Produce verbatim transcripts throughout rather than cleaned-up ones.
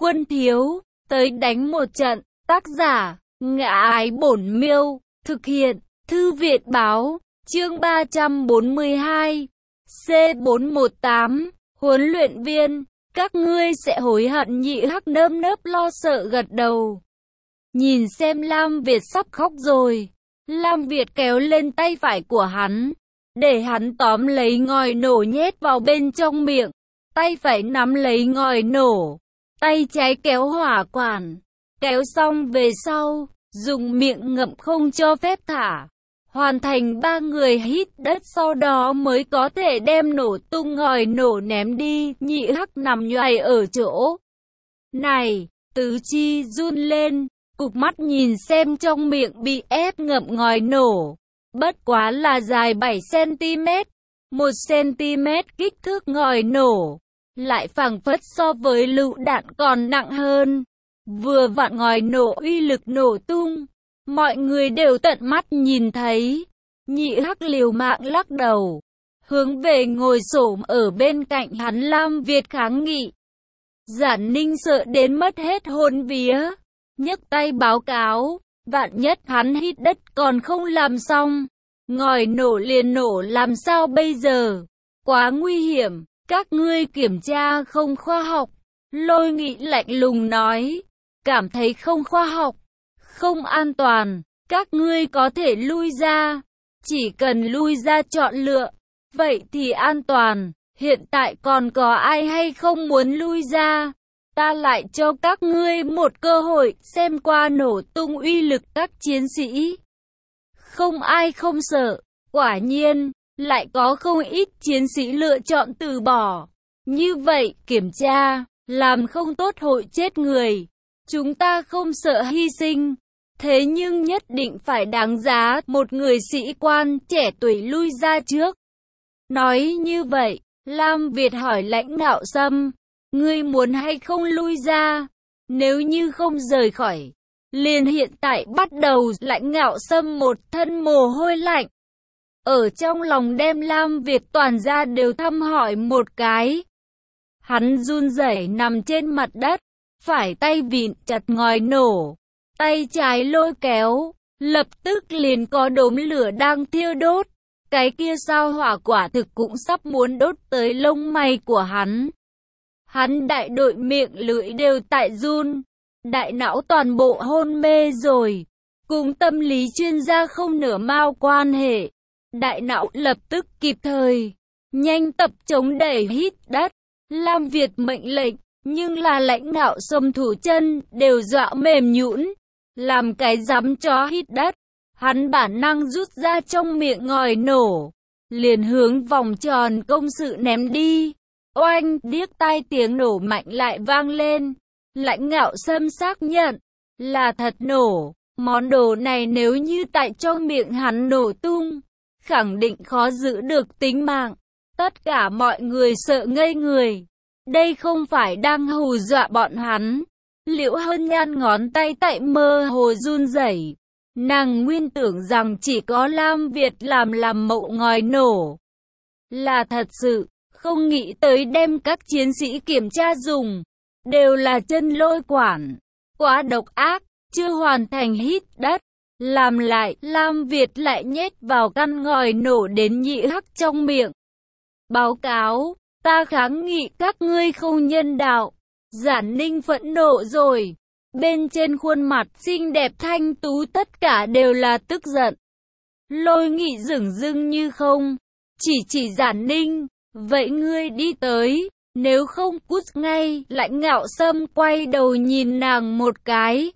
Quân thiếu, tới đánh một trận. Tác giả, Ngã Ái Bổn Miêu. Thực hiện, Thư viện báo. Chương ba trăm bốn mươi hai. C bốn một tám. Huấn luyện viên, các ngươi sẽ hối hận. Nhị Hắc nơm nớp lo sợ gật đầu. Nhìn xem Lam Việt sắp khóc rồi. Lam Việt kéo lên tay phải của hắn, để hắn tóm lấy ngòi nổ nhét vào bên trong miệng. Tay phải nắm lấy ngòi nổ, tay trái kéo hỏa quản. Kéo xong về sau, dùng miệng ngậm không cho phép thả. Hoàn thành ba người hít đất, sau đó mới có thể đem nổ tung ngòi nổ ném đi. Nhị Hắc nằm nhoài ở chỗ này, tứ chi run lên, cụp mắt nhìn xem trong miệng bị ép ngậm ngòi nổ. Bất quá là dài bảy xăng ti mét, một xăng ti mét kích thước ngòi nổ, lại phảng phất so với lựu đạn còn nặng hơn. Vừa vặn ngòi nổ uy lực nổ tung, mọi người đều tận mắt nhìn thấy. Nhị Hắc liều mạng lắc đầu, hướng về ngồi xổm ở bên cạnh hắn Lam Việt kháng nghị. Giản Ninh sợ đến mất hết hồn vía, nhấc tay báo cáo, vạn nhất hắn hít đất còn không làm xong, ngòi nổ liền nổ làm sao bây giờ? Quá nguy hiểm, các ngươi kiểm tra không khoa học. Lôi Nghị lạnh lùng nói, cảm thấy không khoa học, không an toàn, các ngươi có thể lui ra. Chỉ cần lui ra chọn lựa, vậy thì an toàn. Hiện tại còn có ai hay không muốn lui ra? Ta lại cho các ngươi một cơ hội xem qua nổ tung uy lực các chiến sĩ. Không ai không sợ. Quả nhiên, lại có không ít chiến sĩ lựa chọn từ bỏ. Như vậy, kiểm tra, làm không tốt hội chết người. Chúng ta không sợ hy sinh, thế nhưng nhất định phải đáng giá. Một người sĩ quan trẻ tuổi lui ra trước. Nói như vậy, Lam Việt hỏi lãnh đạo Sâm, ngươi muốn hay không lui ra? Nếu như không rời khỏi, liền hiện tại bắt đầu. Lãnh đạo Sâm một thân mồ hôi lạnh, ở trong lòng đem Lam Việt toàn ra đều thăm hỏi một cái. Hắn run rẩy nằm trên mặt đất, phải tay vịn chặt ngòi nổ, tay trái lôi kéo, lập tức liền có đốm lửa đang thiêu đốt. Cái kia sao hỏa quả thực cũng sắp muốn đốt tới lông mày của hắn. Hắn đại đội miệng lưỡi đều tại run, đại não toàn bộ hôn mê rồi, cùng tâm lý chuyên gia không nửa mao quan hệ. Đại não lập tức kịp thời, nhanh tập chống đẩy hít đất. Lam Việt mệnh lệnh, nhưng là lãnh đạo Sâm thủ chân đều dọa mềm nhũn. Làm cái dám chó hít đất. Hắn bản năng rút ra trong miệng ngòi nổ, liền hướng vòng tròn công sự ném đi. Oanh, điếc tai tiếng nổ mạnh lại vang lên. Lãnh đạo Sâm xác nhận là thật nổ. Món đồ này nếu như tại trong miệng hắn nổ tung, khẳng định khó giữ được tính mạng. Tất cả mọi người sợ ngây người. Đây không phải đang hù dọa bọn hắn. Liễu Hân Nhan ngón tay tại mơ hồ run rẩy. Nàng nguyên tưởng rằng chỉ có Lam Việt làm làm mậu ngòi nổ là thật sự, không nghĩ tới đem các chiến sĩ kiểm tra dùng đều là chân lôi quản. Quá độc ác, chưa hoàn thành hít đất, làm lại, Lam Việt lại nhét vào căn ngòi nổ đến Nhị Hắc trong miệng. Báo cáo, ta kháng nghị các ngươi không nhân đạo. Giản Ninh phẫn nộ rồi. Bên trên khuôn mặt xinh đẹp thanh tú tất cả đều là tức giận. Lôi Nghị dửng dưng như không, chỉ chỉ Giản Ninh, vậy ngươi đi tới, nếu không cút ngay. Lãnh đạo Sâm quay đầu nhìn nàng một cái,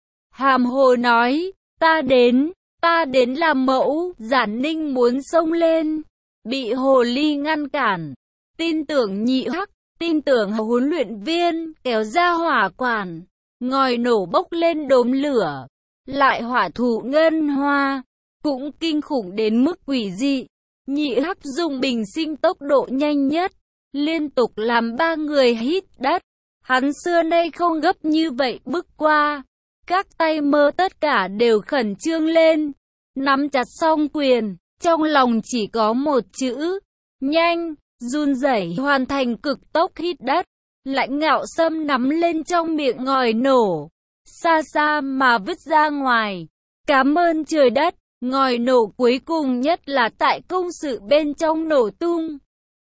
hàm hồ nói, ta đến, ta đến làm mẫu. Giản Ninh muốn xông lên, bị hồ ly ngăn cản. Tin tưởng Nhị Hắc, tin tưởng huấn luyện viên, kéo ra hỏa quản. Ngòi nổ bốc lên đốm lửa, lại hỏa thụ ngân hoa, cũng kinh khủng đến mức quỷ dị. Nhị Hắc dùng bình sinh tốc độ nhanh nhất, liên tục làm ba người hít đất. Hắn xưa nay không gấp như vậy bước qua. Các tay mơ tất cả đều khẩn trương lên, nắm chặt song quyền, trong lòng chỉ có một chữ, nhanh, run rẩy hoàn thành cực tốc hít đất. Lãnh Ngạo Sâm nắm lên trong miệng ngòi nổ, xa xa mà vứt ra ngoài. Cảm ơn trời đất, ngòi nổ cuối cùng nhất là tại công sự bên trong nổ tung.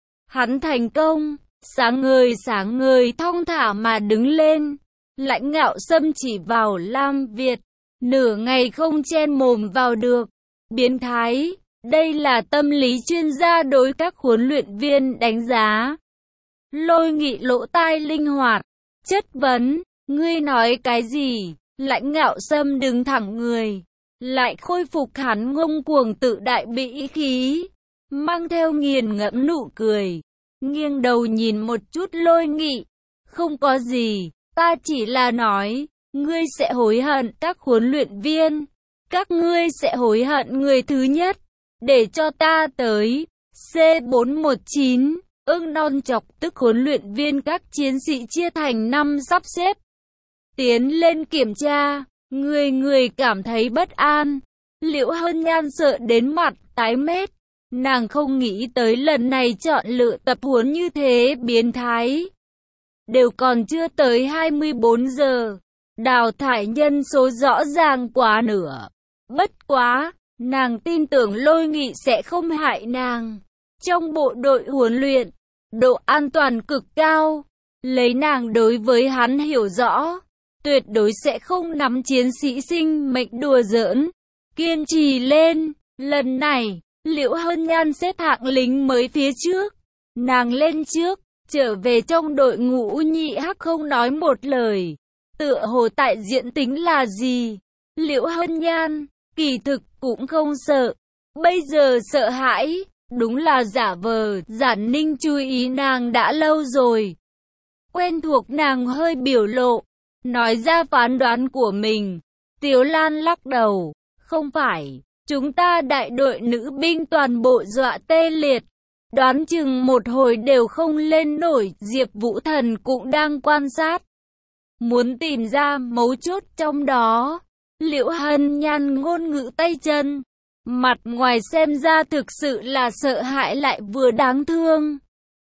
Hắn thành công, sáng ngời sáng ngời thong thả mà đứng lên. Lãnh Ngạo Sâm chỉ vào Lam Việt, nửa ngày không chen mồm vào được. Biến thái, đây là tâm lý chuyên gia đối các huấn luyện viên đánh giá. Lôi Nghị lỗ tai linh hoạt, chất vấn, ngươi nói cái gì? Lãnh Ngạo Sâm đứng thẳng người, lại khôi phục hắn ngông cuồng tự đại bĩ khí, mang theo nghiền ngẫm nụ cười, nghiêng đầu nhìn một chút Lôi Nghị, không có gì, ta chỉ là nói, ngươi sẽ hối hận. Các huấn luyện viên, các ngươi sẽ hối hận. Người thứ nhất, để cho ta tới. C bốn một chín, ưng non chọc tức huấn luyện viên các chiến sĩ chia thành năm sắp xếp, tiến lên kiểm tra. Người người cảm thấy bất an. Liễu Hân Nhan sợ đến mặt tái mét. Nàng không nghĩ tới lần này chọn lựa tập huấn như thế biến thái. Đều còn chưa tới hai mươi bốn giờ, đào thải nhân số rõ ràng quá nửa. Bất quá, nàng tin tưởng Lôi Nghị sẽ không hại nàng. Trong bộ đội huấn luyện, độ an toàn cực cao. Lấy nàng đối với hắn hiểu rõ, tuyệt đối sẽ không nắm chiến sĩ sinh mệnh đùa giỡn. Kiên trì lên, lần này, Liễu Hân Nhan xếp hạng lính mới phía trước. Nàng lên trước, trở về trong đội ngũ. Nhị Hắc không nói một lời, tựa hồ tại diễn tính là gì. Liễu Hân Nhan, kỳ thực cũng không sợ, bây giờ sợ hãi, đúng là giả vờ. Giản Ninh chú ý nàng đã lâu rồi, quen thuộc nàng hơi biểu lộ, nói ra phán đoán của mình. Tiếu Lan lắc đầu, không phải, chúng ta đại đội nữ binh toàn bộ dọa tê liệt, đoán chừng một hồi đều không lên nổi. Diệp Vũ Thần cũng đang quan sát, muốn tìm ra mấu chốt trong đó. Liễu Hân Nhan ngôn ngữ tay chân, mặt ngoài xem ra thực sự là sợ hãi lại vừa đáng thương.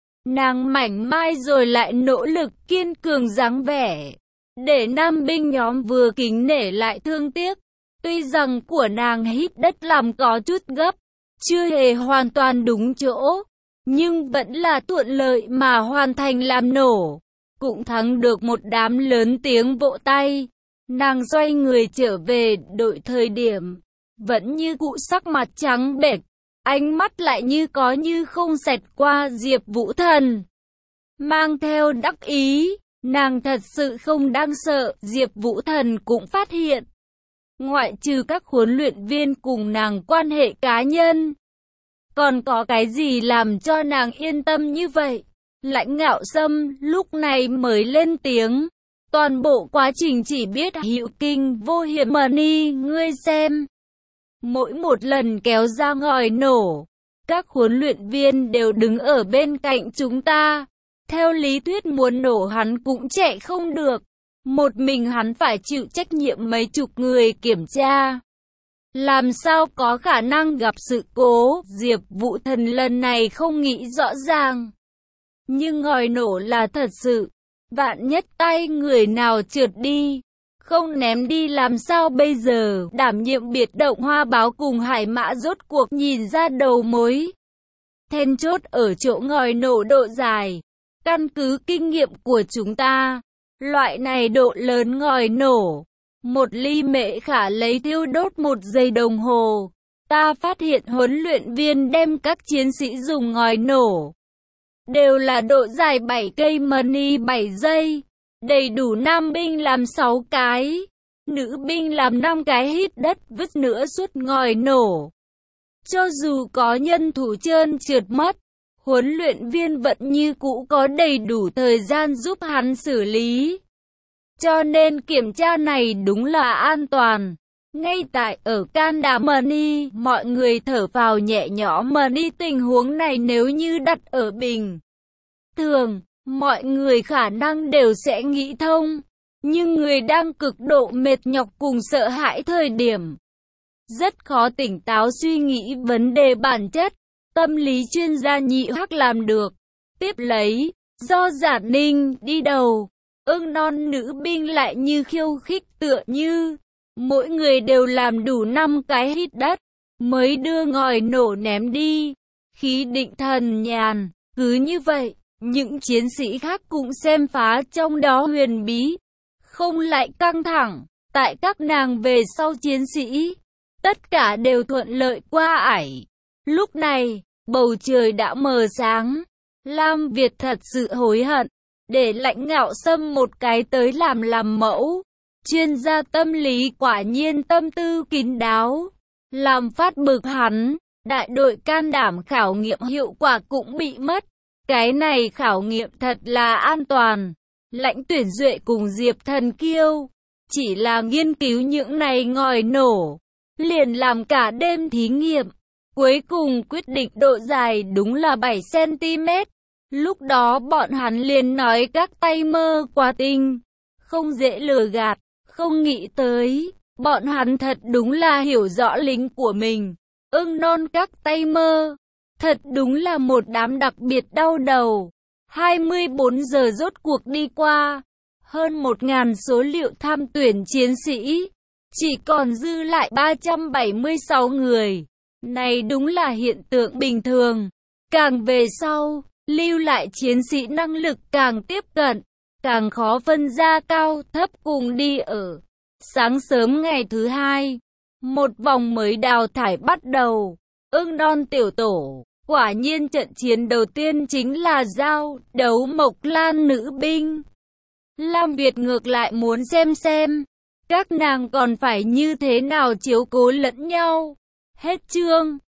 Nàng mảnh mai rồi lại nỗ lực kiên cường dáng vẻ, để nam binh nhóm vừa kính nể lại thương tiếc. Tuy rằng của nàng hít đất làm có chút gấp, chưa hề hoàn toàn đúng chỗ, nhưng vẫn là thuận lợi mà hoàn thành làm nổ, cũng thắng được một đám lớn tiếng vỗ tay. Nàng xoay người trở về đội thời điểm, vẫn như cũ sắc mặt trắng bệch, ánh mắt lại như có như không xẹt qua Diệp Vũ Thần, mang theo đắc ý. Nàng thật sự không đang sợ. Diệp Vũ Thần cũng phát hiện, ngoại trừ các huấn luyện viên cùng nàng quan hệ cá nhân, còn có cái gì làm cho nàng yên tâm như vậy? Lãnh Ngạo Sâm lúc này mới lên tiếng, toàn bộ quá trình chỉ biết hữu kinh vô hiểm. Money, ngươi xem, mỗi một lần kéo ra ngòi nổ, các huấn luyện viên đều đứng ở bên cạnh chúng ta. Theo lý thuyết muốn nổ hắn cũng chạy không được, một mình hắn phải chịu trách nhiệm mấy chục người kiểm tra, làm sao có khả năng gặp sự cố? Diệp Vũ Thần lần này không nghĩ rõ ràng, nhưng ngòi nổ là thật sự, vạn nhất tay người nào trượt đi, không ném đi làm sao bây giờ? Đảm nhiệm biệt động Hoa Báo cùng Hải Mã rốt cuộc nhìn ra đầu mối then chốt ở chỗ ngòi nổ độ dài. Căn cứ kinh nghiệm của chúng ta, loại này độ lớn ngòi nổ, một ly mệ khả lấy thiêu đốt một giây đồng hồ. Ta phát hiện huấn luyện viên đem các chiến sĩ dùng ngòi nổ, đều là độ dài bảy cây money bảy giây, đầy đủ nam binh làm sáu cái, nữ binh làm năm cái hít đất vứt nữa suốt ngòi nổ. Cho dù có nhân thủ trơn trượt mất, huấn luyện viên vẫn như cũ có đầy đủ thời gian giúp hắn xử lý. Cho nên kiểm tra này đúng là an toàn. Ngay tại ở Candamani, mọi người thở phào nhẹ nhõm. Money, tình huống này nếu như đặt ở bình thường, mọi người khả năng đều sẽ nghĩ thông. Nhưng người đang cực độ mệt nhọc cùng sợ hãi thời điểm, rất khó tỉnh táo suy nghĩ vấn đề bản chất. Tâm lý chuyên gia Nhị Hắc làm được. Tiếp lấy, do Giả Ninh đi đầu. Ưng non nữ binh lại như khiêu khích, tựa như mỗi người đều làm đủ năm cái hít đất mới đưa ngòi nổ ném đi. Khí định thần nhàn, cứ như vậy, những chiến sĩ khác cũng xem phá trong đó huyền bí, không lại căng thẳng. Tại các nàng về sau chiến sĩ, tất cả đều thuận lợi qua ải. Lúc này, bầu trời đã mờ sáng. Lam Việt thật sự hối hận, để Lãnh Ngạo Sâm một cái tới làm làm mẫu. Chuyên gia tâm lý quả nhiên tâm tư kín đáo, làm phát bực hắn. Đại đội can đảm khảo nghiệm hiệu quả cũng bị mất. Cái này khảo nghiệm thật là an toàn. Lãnh Tuyển Duệ cùng Diệp Thần Kiêu chỉ là nghiên cứu những này ngòi nổ, liền làm cả đêm thí nghiệm. Cuối cùng quyết định độ dài đúng là bảy xăng ti mét. Lúc đó bọn hắn liền nói các tay mơ quá tinh, không dễ lừa gạt. Không nghĩ tới, bọn hắn thật đúng là hiểu rõ lính của mình. Ưng non các tay mơ, thật đúng là một đám đặc biệt đau đầu. hai mươi bốn giờ rốt cuộc đi qua, hơn một nghìn số liệu tham tuyển chiến sĩ, chỉ còn dư lại ba trăm bảy mươi sáu người. Này đúng là hiện tượng bình thường. Càng về sau, lưu lại chiến sĩ năng lực càng tiếp cận, càng khó phân ra cao thấp cùng đi ở. Sáng sớm ngày thứ hai, một vòng mới đào thải bắt đầu. Ưng non tiểu tổ, quả nhiên trận chiến đầu tiên chính là giao đấu Mộc Lan nữ binh. Lam Việt ngược lại muốn xem xem, các nàng còn phải như thế nào chiếu cố lẫn nhau. Hết chương.